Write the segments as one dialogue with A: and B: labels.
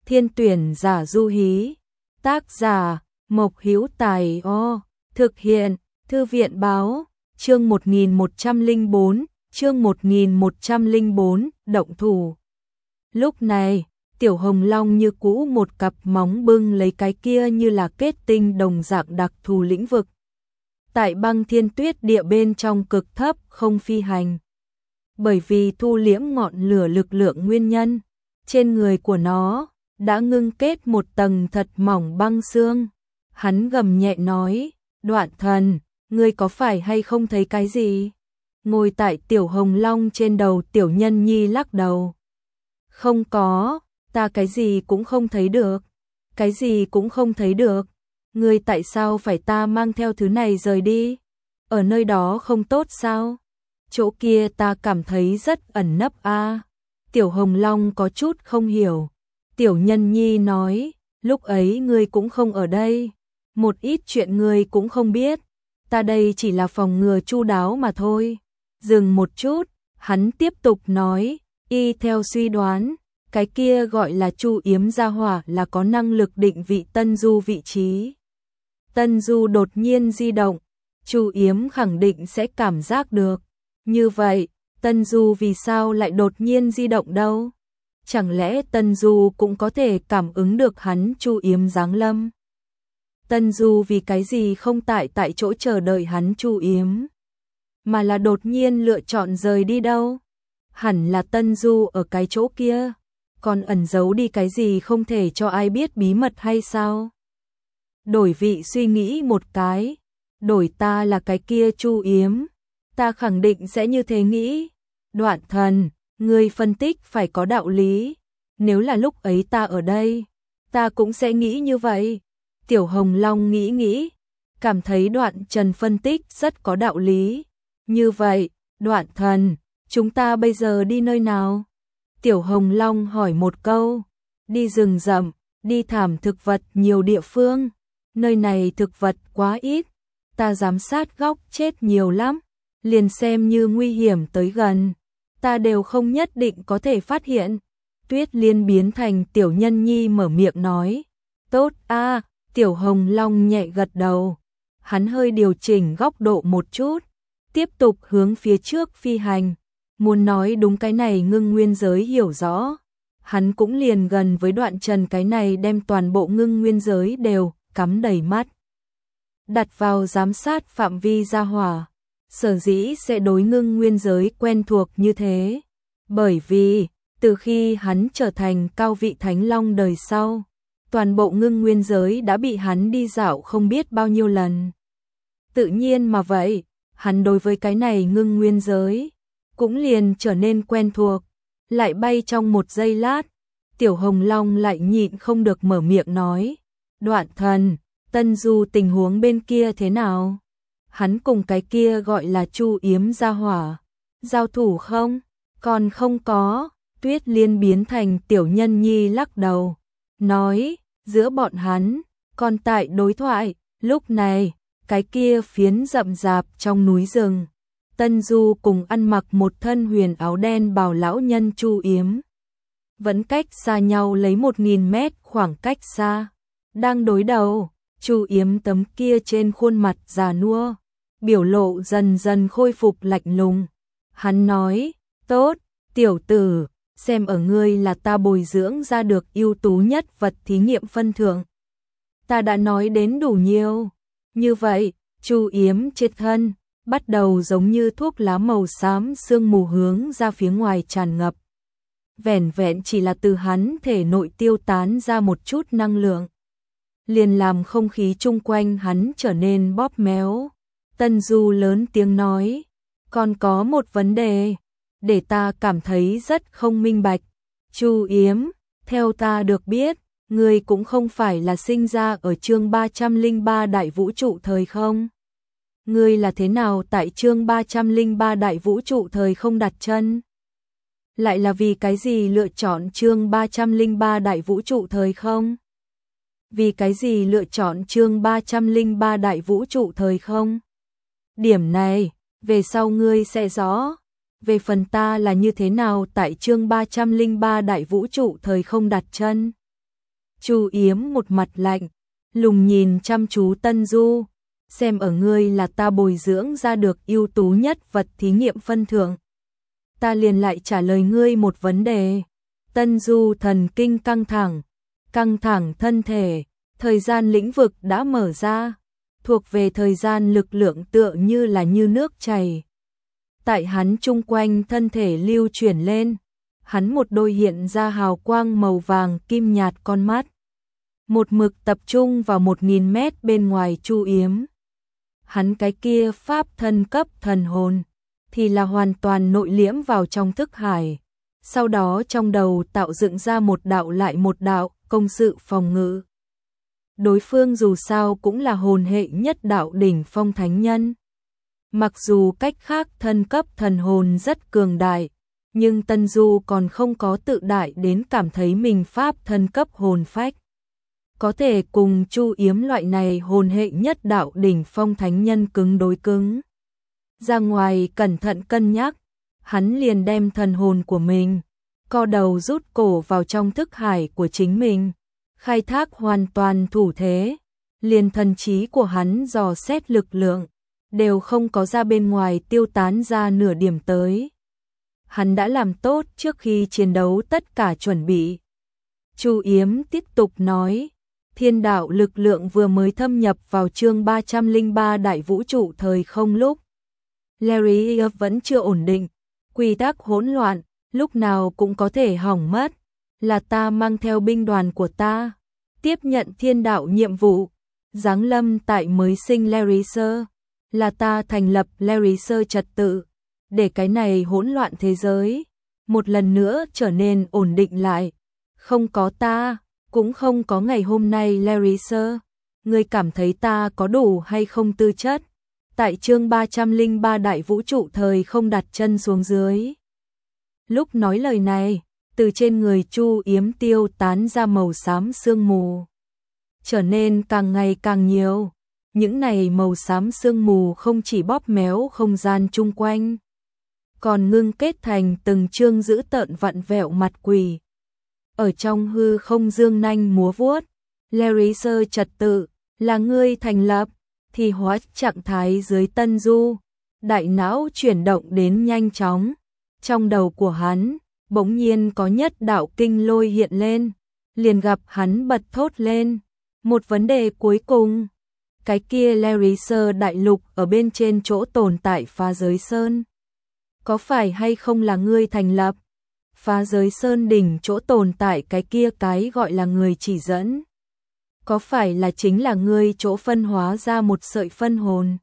A: Thiên tuyển giả du hí. Tác giả Mộc Hữu Tài. Thực hiện Thư viện báo. Chương 1104, chương 1104, động thủ. Lúc này, Tiểu Hồng Long như cũ một cặp móng bưng lấy cái kia như là kết tinh đồng dạng đặc thù lĩnh vực. Tại băng thiên tuyết địa bên trong cực thấp không phi hành. Bởi vì thu liễm ngọn lửa lực lượng nguyên nhân, trên người của nó đã ngưng kết một tầng thật mỏng băng xương. Hắn gầm nhẹ nói, Đoạn Thần, ngươi có phải hay không thấy cái gì? Ngồi tại Tiểu Hồng Long trên đầu Tiểu Nhân Nhi lắc đầu. Không có, ta cái gì cũng không thấy được. Cái gì cũng không thấy được. Ngươi tại sao phải ta mang theo thứ này rời đi? Ở nơi đó không tốt sao? Chỗ kia ta cảm thấy rất ẩn nấp a. Tiểu Hồng Long có chút không hiểu. Tiểu Nhân Nhi nói, lúc ấy ngươi cũng không ở đây. Một ít chuyện ngươi cũng không biết. Ta đây chỉ là phòng ngừa chu đáo mà thôi. Dừng một chút, hắn tiếp tục nói, y theo suy đoán, cái kia gọi là Chu Yếm gia hỏa là có năng lực định vị Tân Du vị trí. Tân Du đột nhiên di động, Chu Yếm khẳng định sẽ cảm giác được. Như vậy, Tân Du vì sao lại đột nhiên di động đâu? Chẳng lẽ Tân Du cũng có thể cảm ứng được hắn Chu Yếm giáng lâm? Tân Du vì cái gì không tại chỗ chờ đợi hắn Chu Yếm, mà là đột nhiên lựa chọn rời đi đâu? Hẳn là Tân Du ở cái chỗ kia, còn ẩn giấu đi cái gì không thể cho ai biết bí mật hay sao? Đổi vị suy nghĩ một cái, đổi ta là cái kia Chu Yếm, ta khẳng định sẽ như thế nghĩ. Đoạn Thần, ngươi phân tích phải có đạo lý, nếu là lúc ấy ta ở đây, ta cũng sẽ nghĩ như vậy. Tiểu Hồng Long nghĩ, cảm thấy Đoạn Trần phân tích rất có đạo lý. Như vậy, Đoạn Thần, chúng ta bây giờ đi nơi nào? Tiểu Hồng Long hỏi một câu. Đi rừng rậm, đi thảm thực vật nhiều địa phương. Nơi này thực vật quá ít, ta giám sát góc chết nhiều lắm. Liền xem như nguy hiểm tới gần, ta đều không nhất định có thể phát hiện. Tuyết Liên biến thành Tiểu Nhân Nhi mở miệng nói. Tốt a. Tiểu Hồng Long nhẹ gật đầu. Hắn hơi điều chỉnh góc độ một chút, tiếp tục hướng phía trước phi hành. Muốn nói đúng cái này ngưng nguyên giới hiểu rõ, hắn cũng liền gần với Đoạn Trần cái này đem toàn bộ ngưng nguyên giới đều cắm đầy mắt. Đặt vào giám sát phạm vi gia hỏa, sở dĩ sẽ đối ngưng nguyên giới quen thuộc như thế. Bởi vì, từ khi hắn trở thành cao vị Thánh Long đời sau, toàn bộ ngưng nguyên giới đã bị hắn đi dạo không biết bao nhiêu lần. Tự nhiên mà vậy, hắn đối với cái này ngưng nguyên giới cũng liền trở nên quen thuộc. Lại bay trong một giây lát, Tiểu Hồng Long lại nhịn không được mở miệng nói, Đoạn Thần, Tân Du tình huống bên kia thế nào? Hắn cùng cái kia gọi là Chu Yếm gia hỏa giao thủ không? Còn không có. Tuyết Liên biến thành Tiểu Nhân Nhi lắc đầu, nói, giữa bọn hắn còn tại đối thoại. Lúc này, cái kia phiến rậm rạp trong núi rừng, Tân Du cùng ăn mặc một thân huyền áo đen bào lão nhân Chu Yếm vẫn cách xa nhau lấy 1000 mét khoảng cách xa, đang đối đầu. Chu Yếm tấm kia trên khuôn mặt già nua, biểu lộ dần dần khôi phục lạnh lùng. Hắn nói, tốt, tiểu tử, xem ở ngươi là ta bồi dưỡng ra được ưu tú nhất vật thí nghiệm phân thượng. Ta đã nói đến đủ nhiều. Như vậy, Chu Yếm trên thân bắt đầu giống như thuốc lá màu xám sương mù hướng ra phía ngoài tràn ngập. Vẻn vẹn chỉ là từ hắn thể nội tiêu tán ra một chút năng lượng, liền làm không khí chung quanh hắn trở nên bóp méo. Tân Du lớn tiếng nói, còn có một vấn đề, để ta cảm thấy rất không minh bạch. Chu Yếm, theo ta được biết, ngươi cũng không phải là sinh ra ở chương 303 đại vũ trụ thời không? Ngươi là thế nào tại chương 303 đại vũ trụ thời không đặt chân? Lại là vì cái gì lựa chọn chương 303 đại vũ trụ thời không? Vì cái gì lựa chọn chương 303 đại vũ trụ thời không? Điểm này, về sau ngươi sẽ rõ. Về phần ta là như thế nào tại chương 303 đại vũ trụ thời không đặt chân, Chu Yếm một mặt lạnh, lùng nhìn chăm chú Tân Du, xem ở ngươi là ta bồi dưỡng ra được ưu tú nhất vật thí nghiệm phân thưởng. Ta liền lại trả lời ngươi một vấn đề. Tân Du thần kinh căng thẳng thân thể, thời gian lĩnh vực đã mở ra, thuộc về thời gian lực lượng tựa như là như nước chảy. Tại hắn chung quanh thân thể lưu chuyển lên, hắn một đôi hiện ra hào quang màu vàng kim nhạt con mắt. Một mực tập trung vào 1000 mét bên ngoài Chu Yếm. Hắn cái kia pháp thân cấp thần hồn thì là hoàn toàn nội liễm vào trong thức hải. Sau đó trong đầu tạo dựng ra một đạo lại một đạo công sự phòng ngự. Đối phương dù sao cũng là hồn hệ nhất đạo đỉnh phong thánh nhân. Mặc dù cách khác thân cấp thần hồn rất cường đại, nhưng Tân Du còn không có tự đại đến cảm thấy mình pháp thân cấp hồn phách. Có thể cùng Chu Yếm loại này hồn hệ nhất đạo đỉnh phong thánh nhân cứng đối cứng. Ra ngoài cẩn thận cân nhắc, hắn liền đem thần hồn của mình, co đầu rút cổ vào trong thức hải của chính mình, khai thác hoàn toàn thủ thế, liền thần trí của hắn dò xét lực lượng, đều không có ra bên ngoài tiêu tán ra nửa điểm tới. Hắn đã làm tốt trước khi chiến đấu tất cả chuẩn bị. Chu Yếm tiếp tục nói, thiên đạo lực lượng vừa mới thâm nhập vào chương 303 đại vũ trụ thời không lúc. Larry vẫn chưa ổn định, quy tắc hỗn loạn, lúc nào cũng có thể hỏng mất. Là ta mang theo binh đoàn của ta, tiếp nhận thiên đạo nhiệm vụ, giáng lâm tại mới sinh Larry Sơ. Là ta thành lập Larry Sơ trật tự, để cái này hỗn loạn thế giới một lần nữa trở nên ổn định lại. Không có ta, cũng không có ngày hôm nay Larry Sơ. Ngươi cảm thấy ta có đủ hay không tư chất? Tại chương 303 đại vũ trụ thời không đặt chân xuống dưới. Lúc nói lời này, từ trên người Chu Yếm tiêu tán ra màu xám sương mù, trở nên càng ngày càng nhiều. Những này màu xám sương mù không chỉ bóp méo không gian chung quanh, còn ngưng kết thành từng chương dữ tợn vặn vẹo mặt quỷ. Ở trong hư không dương nanh múa vuốt, Larry Sơ trật tự, là ngươi thành lập, thì hóa trạng thái dưới Tân Du. Đại não chuyển động đến nhanh chóng, trong đầu của hắn, bỗng nhiên có nhất đạo kinh lôi hiện lên, liền gặp hắn bật thốt lên. Một vấn đề cuối cùng, cái kia Larry Sơ đại lục ở bên trên chỗ tồn tại Phá Giới Sơn, có phải hay không là ngươi thành lập? Phá Giới Sơn đỉnh chỗ tồn tại cái kia cái gọi là người chỉ dẫn, có phải là chính là ngươi chỗ phân hóa ra một sợi phân hồn?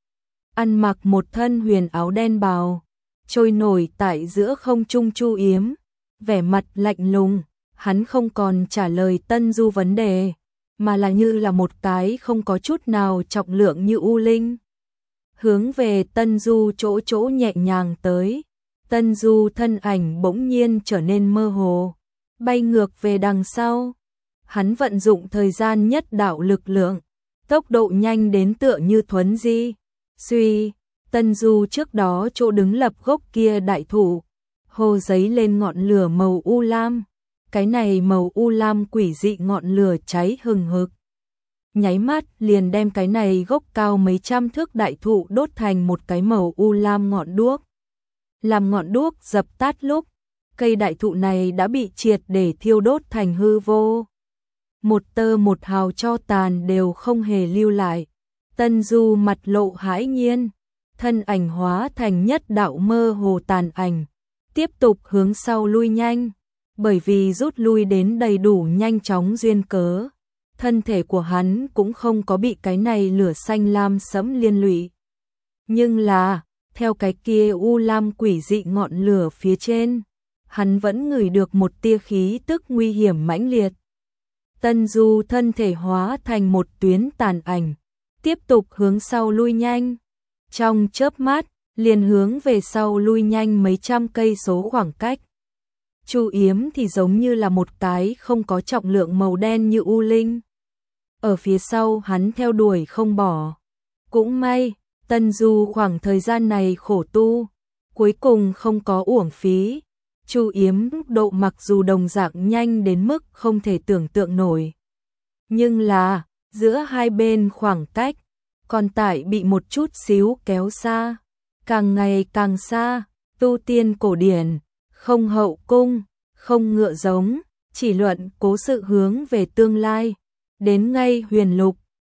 A: Ăn mặc một thân huyền áo đen bào, trôi nổi tại giữa không trung Chu Yếm, vẻ mặt lạnh lùng, hắn không còn trả lời Tân Du vấn đề, mà là như là một cái không có chút nào trọng lượng như u linh. Hướng về Tân Du chỗ nhẹ nhàng tới. Tân Du thân ảnh bỗng nhiên trở nên mơ hồ, bay ngược về đằng sau. Hắn vận dụng thời gian nhất đạo lực lượng, tốc độ nhanh đến tựa như thuấn di. Suy, Tân Du trước đó chỗ đứng lập gốc kia đại thụ, hồ giấy lên ngọn lửa màu u lam. Cái này màu u lam quỷ dị ngọn lửa cháy hừng hực, nháy mắt liền đem cái này gốc cao mấy trăm thước đại thụ đốt thành một cái màu u lam ngọn đuốc. Làm ngọn đuốc dập tắt lúc, cây đại thụ này đã bị triệt để thiêu đốt thành hư vô. Một tơ một hào tro tàn đều không hề lưu lại. Tân Du mặt lộ hãi nhiên, thân ảnh hóa thành nhất đạo mơ hồ tàn ảnh, tiếp tục hướng sau lui nhanh, bởi vì rút lui đến đầy đủ nhanh chóng duyên cớ. Thân thể của hắn cũng không có bị cái này lửa xanh lam sẫm liên lụy. Nhưng là, theo cái kia u lam quỷ dị ngọn lửa phía trên, hắn vẫn ngửi được một tia khí tức nguy hiểm mãnh liệt. Tân Du thân thể hóa thành một tuyến tàn ảnh, tiếp tục hướng sau lui nhanh. Trong chớp mắt, liền hướng về sau lui nhanh mấy trăm cây số khoảng cách. Chu Yếm thì giống như là một cái không có trọng lượng màu đen như u linh. Ở phía sau hắn theo đuổi không bỏ. Cũng may, Tân Du khoảng thời gian này khổ tu, cuối cùng không có uổng phí. Chu Yếm độ mặc dù đồng dạng nhanh đến mức không thể tưởng tượng nổi. Nhưng là, giữa hai bên khoảng cách, còn tại bị một chút xíu kéo xa, càng ngày càng xa, tu tiên cổ điển, không hậu cung, không ngựa giống, chỉ luận cố sự hướng về tương lai, đến ngay huyền lục,